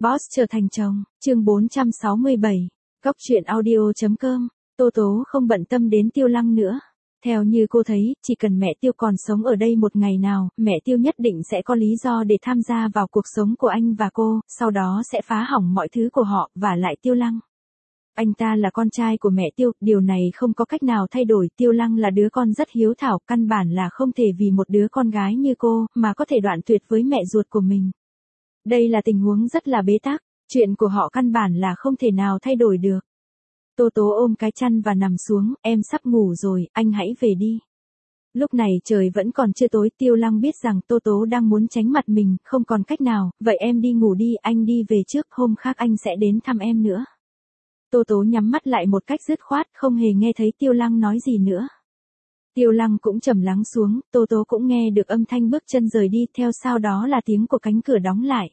Boss trở thành chồng, chương 467, Góc truyện audio.com, Tô Tố không bận tâm đến Tiêu Lăng nữa. Theo như cô thấy, chỉ cần mẹ Tiêu còn sống ở đây một ngày nào, mẹ Tiêu nhất định sẽ có lý do để tham gia vào cuộc sống của anh và cô, sau đó sẽ phá hỏng mọi thứ của họ, và lại Tiêu Lăng. Anh ta là con trai của mẹ Tiêu, điều này không có cách nào thay đổi. Tiêu Lăng là đứa con rất hiếu thảo, căn bản là không thể vì một đứa con gái như cô, mà có thể đoạn tuyệt với mẹ ruột của mình. Đây là tình huống rất là bế tắc, chuyện của họ căn bản là không thể nào thay đổi được. Tô Tố ôm cái chăn và nằm xuống, em sắp ngủ rồi, anh hãy về đi. Lúc này trời vẫn còn chưa tối, Tiêu Lăng biết rằng Tô Tố đang muốn tránh mặt mình, không còn cách nào, vậy em đi ngủ đi, anh đi về trước, hôm khác anh sẽ đến thăm em nữa. Tô Tố nhắm mắt lại một cách dứt khoát, không hề nghe thấy Tiêu Lăng nói gì nữa. Tiêu Lăng cũng trầm lắng xuống, Tô Tố cũng nghe được âm thanh bước chân rời đi, theo sau đó là tiếng của cánh cửa đóng lại.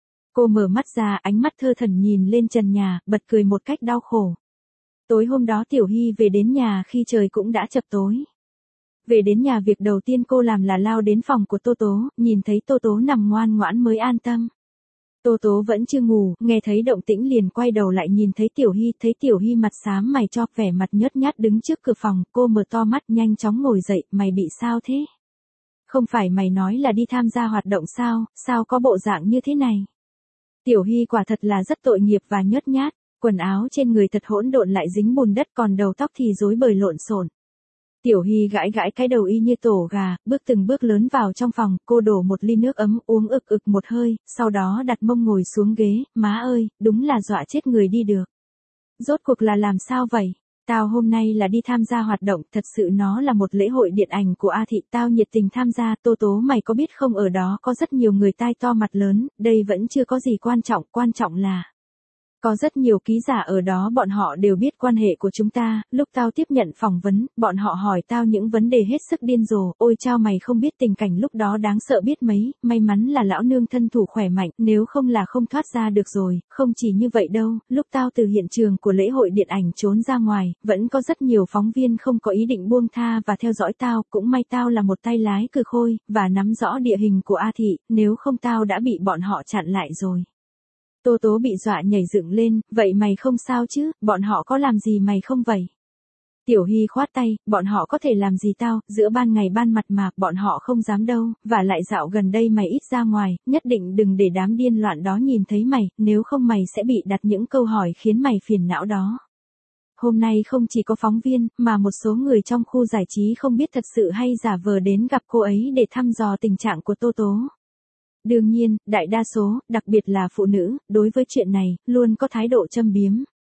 Cô mở mắt ra, ánh mắt thơ thẩn nhìn lên trần nhà, bật cười một cách đau khổ. Tối hôm đó Tiểu Hy về đến nhà khi trời cũng đã chập tối. Về đến nhà việc đầu tiên cô làm là lao đến phòng của Tô Tố, nhìn thấy Tô Tố nằm ngoan ngoãn mới an tâm. Tô Tố vẫn chưa ngủ, nghe thấy động tĩnh liền quay đầu lại nhìn thấy Tiểu Hy mặt xám mày cho, vẻ mặt nhớt nhát đứng trước cửa phòng, cô mở to mắt nhanh chóng ngồi dậy, mày bị sao thế? Không phải mày nói là đi tham gia hoạt động sao có bộ dạng như thế này? Tiểu Hy quả thật là rất tội nghiệp và nhớt nhát, quần áo trên người thật hỗn độn lại dính bùn đất, còn đầu tóc thì rối bời lộn xộn. Tiểu Hy gãi gãi cái đầu y như tổ gà, bước từng bước lớn vào trong phòng, cô đổ một ly nước ấm uống ực ực một hơi, sau đó đặt mông ngồi xuống ghế, má ơi, đúng là dọa chết người đi được. Rốt cuộc là làm sao vậy? Tao hôm nay là đi tham gia hoạt động, thật sự nó là một lễ hội điện ảnh của A Thị, tao nhiệt tình tham gia. Tô Tố mày có biết không, ở đó có rất nhiều người tai to mặt lớn, đây vẫn chưa có gì quan trọng là có rất nhiều ký giả ở đó, bọn họ đều biết quan hệ của chúng ta, lúc tao tiếp nhận phỏng vấn, bọn họ hỏi tao những vấn đề hết sức điên rồ, ôi chao mày không biết tình cảnh lúc đó đáng sợ biết mấy, may mắn là lão nương thân thủ khỏe mạnh, nếu không là không thoát ra được rồi. Không chỉ như vậy đâu, lúc tao từ hiện trường của lễ hội điện ảnh trốn ra ngoài, vẫn có rất nhiều phóng viên không có ý định buông tha và theo dõi tao, cũng may tao là một tay lái cừ khôi, và nắm rõ địa hình của A Thị, nếu không tao đã bị bọn họ chặn lại rồi. Tô Tố bị dọa nhảy dựng lên, vậy mày không sao chứ, bọn họ có làm gì mày không vậy? Tiểu Hy khoát tay, bọn họ có thể làm gì tao, giữa ban ngày ban mặt mà, bọn họ không dám đâu, và lại dạo gần đây mày ít ra ngoài, nhất định đừng để đám điên loạn đó nhìn thấy mày, nếu không mày sẽ bị đặt những câu hỏi khiến mày phiền não đó. Hôm nay không chỉ có phóng viên, mà một số người trong khu giải trí không biết thật sự hay giả vờ đến gặp cô ấy để thăm dò tình trạng của Tô Tố. Đương nhiên, đại đa số, đặc biệt là phụ nữ, đối với chuyện này, luôn có thái độ châm biếm.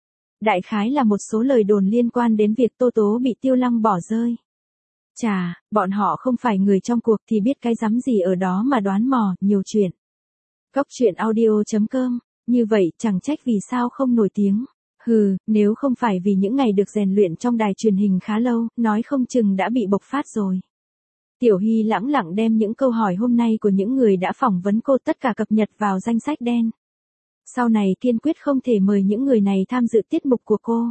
Đại khái là một số lời đồn liên quan đến việc Tô Tố bị Tiêu Lăng bỏ rơi. Chà, bọn họ không phải người trong cuộc thì biết cái rắm gì ở đó mà đoán mò, nhiều chuyện. Góc truyện audio.com, như vậy chẳng trách vì sao không nổi tiếng. Hừ, nếu không phải vì những ngày được rèn luyện trong đài truyền hình khá lâu, nói không chừng đã bị bộc phát rồi. Tiểu Hy lẳng lặng đem những câu hỏi hôm nay của những người đã phỏng vấn cô tất cả cập nhật vào danh sách đen. Sau này kiên quyết không thể mời những người này tham dự tiết mục của cô.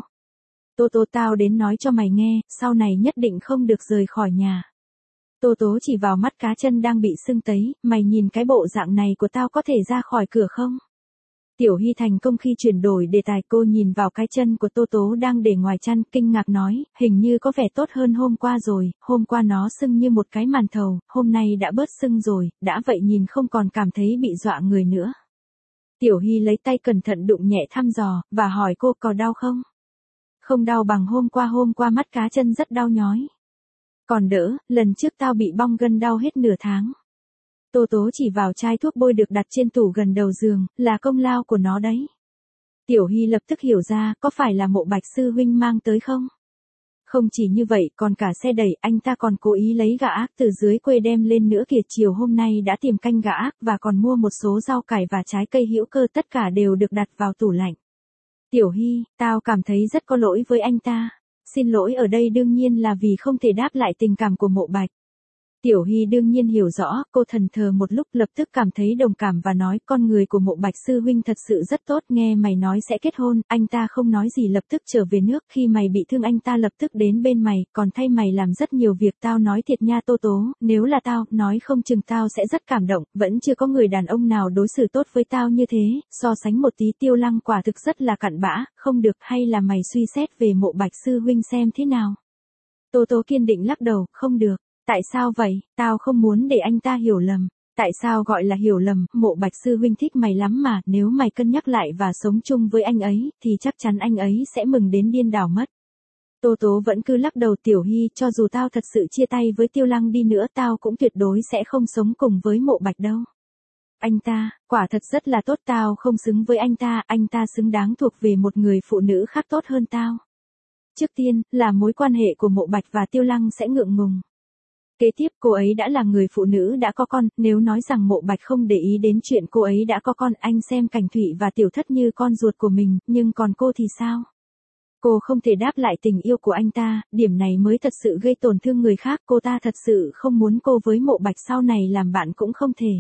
Tô Tố tao đến nói cho mày nghe, sau này nhất định không được rời khỏi nhà. Tô Tố chỉ vào mắt cá chân đang bị sưng tấy, mày nhìn cái bộ dạng này của tao có thể ra khỏi cửa không? Tiểu Hy thành công khi chuyển đổi đề tài, cô nhìn vào cái chân của Tô Tố đang để ngoài chăn, kinh ngạc nói, hình như có vẻ tốt hơn hôm qua rồi, hôm qua nó sưng như một cái màn thầu, hôm nay đã bớt sưng rồi, đã vậy nhìn không còn cảm thấy bị dọa người nữa. Tiểu Hy lấy tay cẩn thận đụng nhẹ thăm dò, và hỏi cô có đau không? Không đau bằng hôm qua mắt cá chân rất đau nhói. Còn đỡ, lần trước tao bị bong gân đau hết nửa tháng. Tô Tố chỉ vào chai thuốc bôi được đặt trên tủ gần đầu giường, là công lao của nó đấy. Tiểu Hy lập tức hiểu ra, có phải là Mộ Bạch sư huynh mang tới không? Không chỉ như vậy, còn cả xe đẩy, anh ta còn cố ý lấy gà ác từ dưới quê đem lên nữa kìa, chiều hôm nay đã tìm canh gà ác và còn mua một số rau cải và trái cây hữu cơ, tất cả đều được đặt vào tủ lạnh. Tiểu Hy, tao cảm thấy rất có lỗi với anh ta. Xin lỗi ở đây đương nhiên là vì không thể đáp lại tình cảm của Mộ Bạch. Tiểu Hy đương nhiên hiểu rõ, cô thần thờ một lúc lập tức cảm thấy đồng cảm và nói con người của Mộ Bạch sư huynh thật sự rất tốt, nghe mày nói sẽ kết hôn, anh ta không nói gì lập tức trở về nước, khi mày bị thương anh ta lập tức đến bên mày, còn thay mày làm rất nhiều việc, tao nói thiệt nha Tô Tố, nếu là tao, nói không chừng tao sẽ rất cảm động, vẫn chưa có người đàn ông nào đối xử tốt với tao như thế, so sánh một tí Tiêu Lăng quả thực rất là cặn bã, không được, hay là mày suy xét về Mộ Bạch sư huynh xem thế nào. Tô Tố kiên định lắc đầu, không được. Tại sao vậy, tao không muốn để anh ta hiểu lầm. Tại sao gọi là hiểu lầm, Mộ Bạch sư huynh thích mày lắm mà, nếu mày cân nhắc lại và sống chung với anh ấy, thì chắc chắn anh ấy sẽ mừng đến điên đảo mất. Tô Tố vẫn cứ lắc đầu. Tiểu Hy, cho dù tao thật sự chia tay với Tiêu Lăng đi nữa tao cũng tuyệt đối sẽ không sống cùng với Mộ Bạch đâu. Anh ta, quả thật rất là tốt, tao không xứng với anh ta xứng đáng thuộc về một người phụ nữ khác tốt hơn tao. Trước tiên, là mối quan hệ của Mộ Bạch và Tiêu Lăng sẽ ngượng ngùng. Kế tiếp cô ấy đã là người phụ nữ đã có con, nếu nói rằng Mộ Bạch không để ý đến chuyện cô ấy đã có con, anh xem Cảnh Thụy và Tiểu Thất như con ruột của mình, nhưng còn cô thì sao? Cô không thể đáp lại tình yêu của anh ta, điểm này mới thật sự gây tổn thương người khác, cô ta thật sự không muốn cô với Mộ Bạch sau này làm bạn cũng không thể.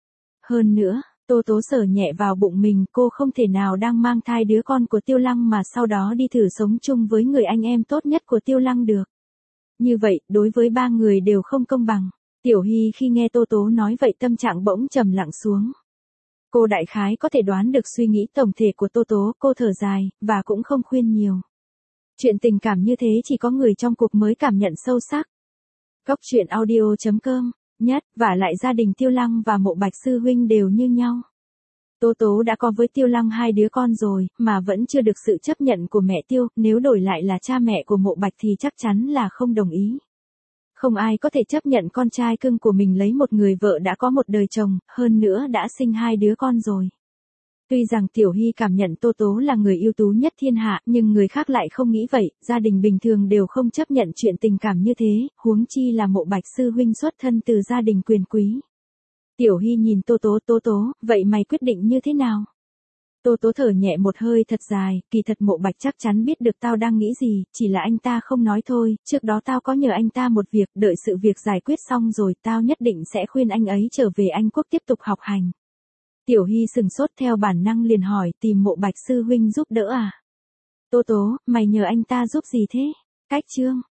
Hơn nữa, Tô Tố sờ nhẹ vào bụng mình, cô không thể nào đang mang thai đứa con của Tiêu Lăng mà sau đó đi thử sống chung với người anh em tốt nhất của Tiêu Lăng được. Như vậy, đối với ba người đều không công bằng. Tiểu Hy khi nghe Tô Tố nói vậy tâm trạng bỗng trầm lặng xuống. Cô đại khái có thể đoán được suy nghĩ tổng thể của Tô Tố, cô thở dài, và cũng không khuyên nhiều. Chuyện tình cảm như thế chỉ có người trong cuộc mới cảm nhận sâu sắc. Góc truyện audio.com, nhất, và lại gia đình Tiêu Lăng và Mộ Bạch sư huynh đều như nhau. Tô Tố đã có với Tiêu Lăng 2 đứa con rồi, mà vẫn chưa được sự chấp nhận của mẹ Tiêu, nếu đổi lại là cha mẹ của Mộ Bạch thì chắc chắn là không đồng ý. Không ai có thể chấp nhận con trai cưng của mình lấy một người vợ đã có một đời chồng, hơn nữa đã sinh 2 đứa con rồi. Tuy rằng Tiểu Hy cảm nhận Tô Tố là người ưu tú nhất thiên hạ, nhưng người khác lại không nghĩ vậy, gia đình bình thường đều không chấp nhận chuyện tình cảm như thế, huống chi là Mộ Bạch sư huynh xuất thân từ gia đình quyền quý. Tiểu Hy nhìn Tô Tố, vậy mày quyết định như thế nào? Tô Tố thở nhẹ một hơi thật dài, kỳ thật Mộ Bạch chắc chắn biết được tao đang nghĩ gì, chỉ là anh ta không nói thôi, trước đó tao có nhờ anh ta một việc, đợi sự việc giải quyết xong rồi, tao nhất định sẽ khuyên anh ấy trở về Anh Quốc tiếp tục học hành. Tiểu Hy sừng sốt theo bản năng liền hỏi, tìm Mộ Bạch sư huynh giúp đỡ à? Tô Tố, mày nhờ anh ta giúp gì thế? Cách chương